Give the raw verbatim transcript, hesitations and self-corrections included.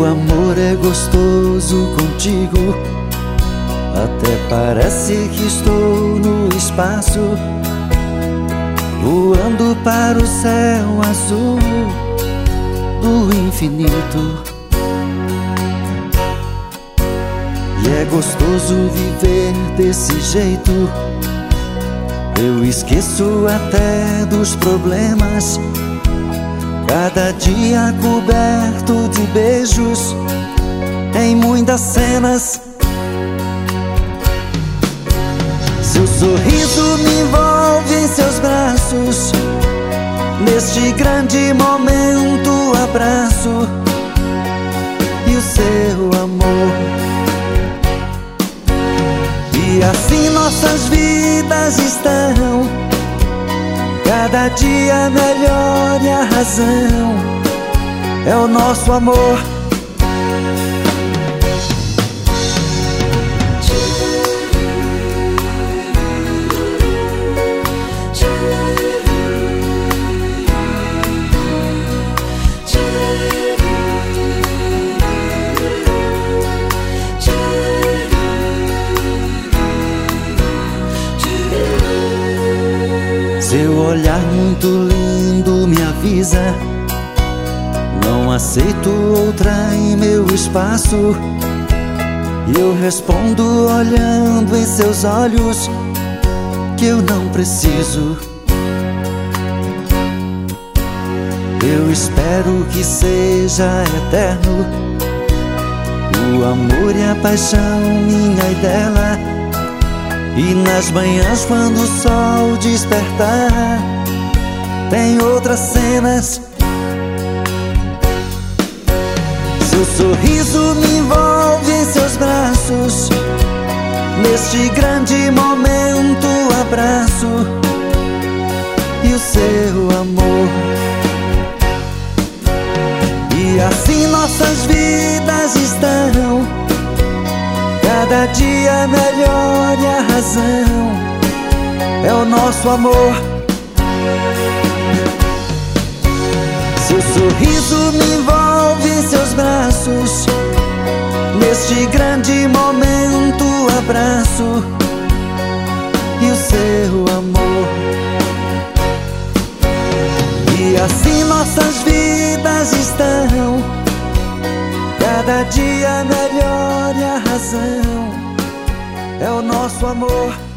O amor é gostoso contigo, até parece que estou no espaço, voando para o céu azul do infinito. E é gostoso viver desse jeito, eu esqueço até dos problemas. Cada dia coberto de beijos, em muitas cenas. Seu sorriso me envolve em seus braços, neste grande momento abraço e o seu amor. E assim nossas vidas estão, cada dia melhor, e a razão é o nosso amor. Seu olhar muito lindo me avisa, não aceito outra em meu espaço. E eu respondo olhando em seus olhos que eu não preciso. Eu espero que seja eterno o amor e a paixão minha e dela. E nas manhãs quando o sol despertar, tem outras cenas. Seu sorriso me envolve em seus braços, neste grande momento abraço e o seu amor. E assim nossas vidas estão, cada dia melhor, e a razão é o nosso amor. Seu sorriso me envolve em seus braços, neste grande momento abraço e o seu amor. E assim nossas vidas estão, cada dia melhor, e a razão é o nosso amor.